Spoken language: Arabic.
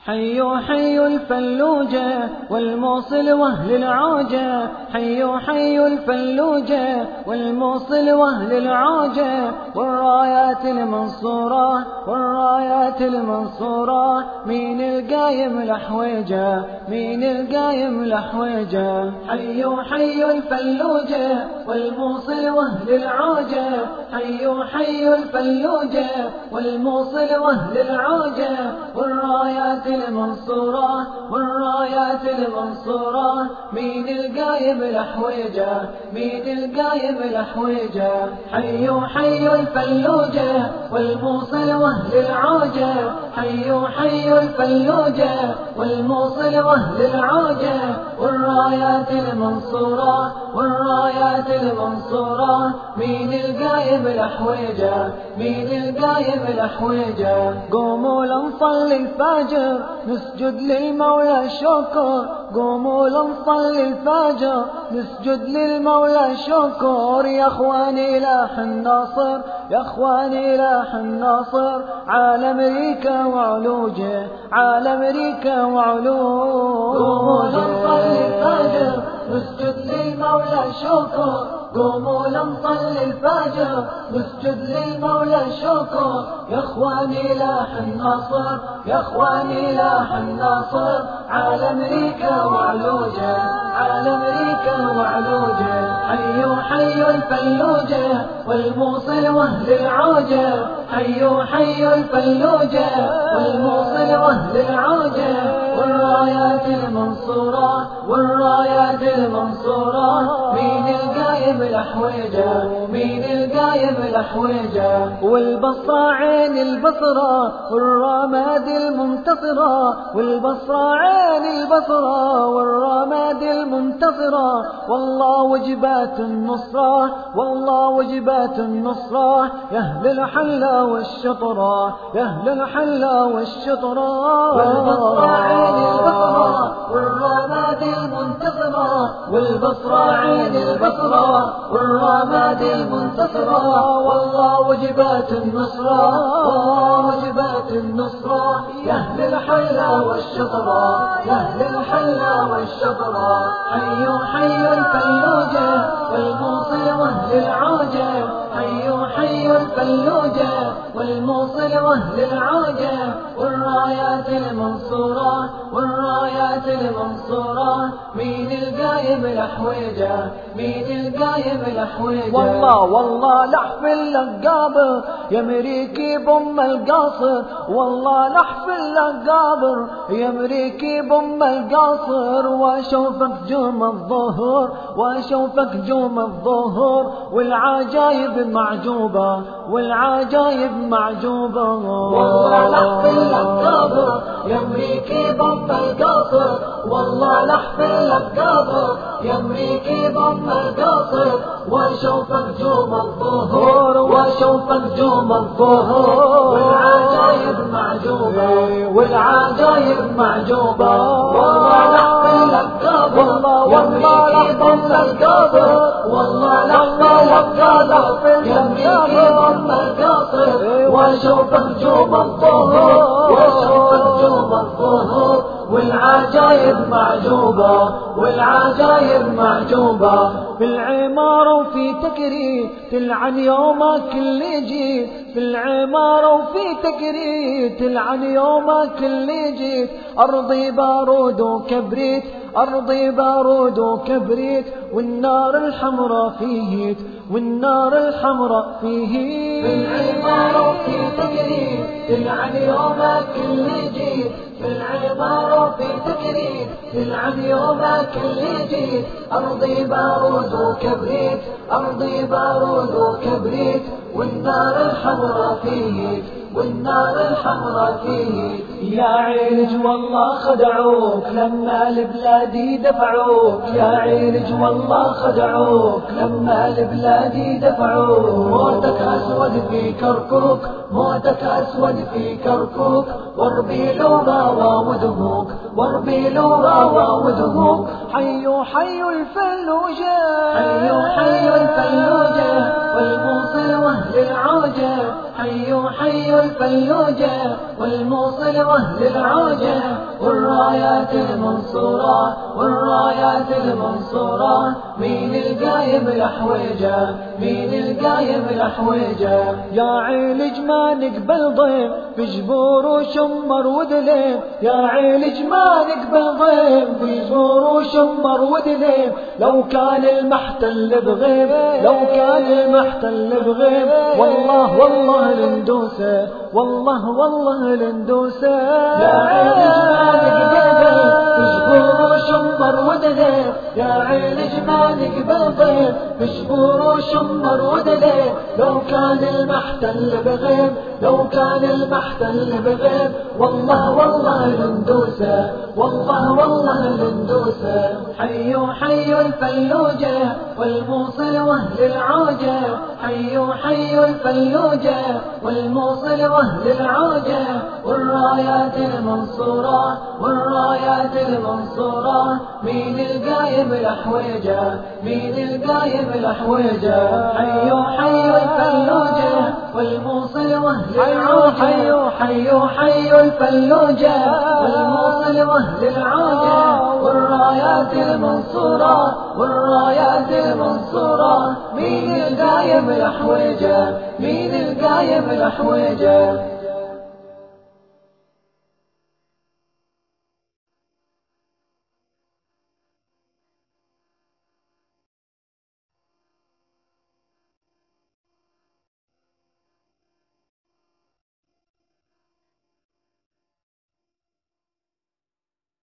حي حي الفلوجة والموصل واهل العوجة، حي حي الفلوجة والموصل واهل العوجة، والرايات المنصورة والرايات المنصورة، مين القايم الحويجة مين القايم الحويجة. حي حي الفلوجة والموصل واهل العوجة، حي حي الفلوجة والموصل واهل العوجة، والرايات المنصورة والرايات المنصورة، مين القايم الحويجة مين القايم الحويجة. حي حي الفلوجة والموصل واهل العوجة، حي حي الفلوجة والموصل واهل العوجة، والرايات المنصورة والرايات المنصورة، مين القايم الحويجة مين القايم الحويجة. قوموا لنصلي الفجر نسجد للمولى شكر، قوموا لنصلي الفجر نسجد للمولى شكر، يا اخواني لاح الناصر يا اخواني لاح الناصر، على امريكا وعلوجه على امريكا وعلوجه. قوموا لنصلي الفجر نسجد للمولى شكر، قوموا لنصلي الفجر نسجد للمولى شكر، يا اخواني لاح الناصر يا اخواني لاح الناصر، على امريكا وعلوجه على امريكا وعلوجه. حي حي الفلوجة والموصل واهل العوجة، حي حي الفلوجة والموصل واهل العوجة، والرايات المنصورة والرايات المنصورة، مين القايم الحويجة مين القايم الحويجة. والبصرة عين البصرة والرماد المنتصرة، والبصرة عين البصرة والرماد المنتصرة، والله وجبات النصرة والله وجبات النصرة، يا اهل الحلة والشطرة يا اهل الحلة والشطرة. والبصرة عين البصرة والرماد المنتصرة، والبصرة عين البصرة والرماد المنتصرة، والله وجبات النصرة والله وجبات النصرة، يا اهل الحلة والشطرة يا اهل الحلة والشطرة. حي حي الفلوجة والموصل واهل العوجة، حي حي الفلوجة والموصل واهل العوجة، والرايات المنصورة والرايات المنصورة، مين القايم الحويجة مين القايم الحويجة. والله والله لحف اللقابر يا مريكي بم القاصر، والله لحف اللقابر يا مريكي بم القاصر، واشوفك جوم الظهر واشوفك جوم الظهر، والعجايب معجوبة والعجايب معجوبة. والله لحف اللقابر يا مريكي بم القاصر، والله لحف اللقابر يا مريكي بم القاصر، واشوفك جوم الظهر واشوفك جوم الظهر، والعجايب معجوبة والعجايب معجوبة. والله لحف اللقابر يا مريكي بم القاصر، والله لحف اللقابر يا مريكي بم القاصر، واشوفك جوم الظهر واشوفك جوم الظهر، والعجايب معجوبة والعجايب معجوبة. في العمارة وفي تكريت تلعن يومك اللي جيت، في العمارة وفي تكريت تلعن يومك اللي جيت، أرضي بارود وكبريت أرضي بارود وكبريت، والنار الحمراء فيهيت والنار الحمراء فيهيت. في العمارة وفي تكريت تلعن يومك اللي جيت، في العمارة وفي تكريت تلعن يومك اللي جيت، أرضي بارود وكبريت أرضي بارود وكبريت، والنار الحمراء فيهيت والنار الحمراء فيهيت. يا عيلج والله خدعوك لما البلادي دفعوك، يا عيلج والله خدعوك لما البلادي دفعوك، موتك أسود في كركوك موتك أسود في كركوك، واربي لورا ودهوك واربي لورا ودهوك. حي حي الفلوجة حي حي الفلوجة والموصل واهل العوجة، حي حي الفلوجة والموصل واهل العوجة والرايات المنصورة والرايات المنصورة مين القايم الأحويجة مين القايم الأحويجة يا عيلج ما نقبل ضيف بجبور وشمر ودليم يا عيلج ما نقبل ضيف بجبور وشمر ودليم لو كان المحتل بغيب لو كان المحتل بغيب والله والله لندوسه والله والله لندوسه يا عيلج ما نقبل بجبور وشمر ودليم يا عيلج ما نقبل ضيف بجبور وشمر ودليم لو كان المحتل بغيب لو كان المحتل بغيب والله والله لندوسه والله والله لندوسه حيوا حيوا الفلوجة والموصل واهل العوجة حيوا حيوا الفلوجة والموصل واهل العوجة والرايات المنصورة والرايات المنصورة مين القايم الأحويجة مين القايم الأحويجة حيوا حيوا الفلوجة والموصل واهل العوجة حيوا حيوا الفلوجة والموصل واهل العوجة والرايات المنصورة والرايات المنصورة مين القايم الأحويجة مين القايم الأحويجة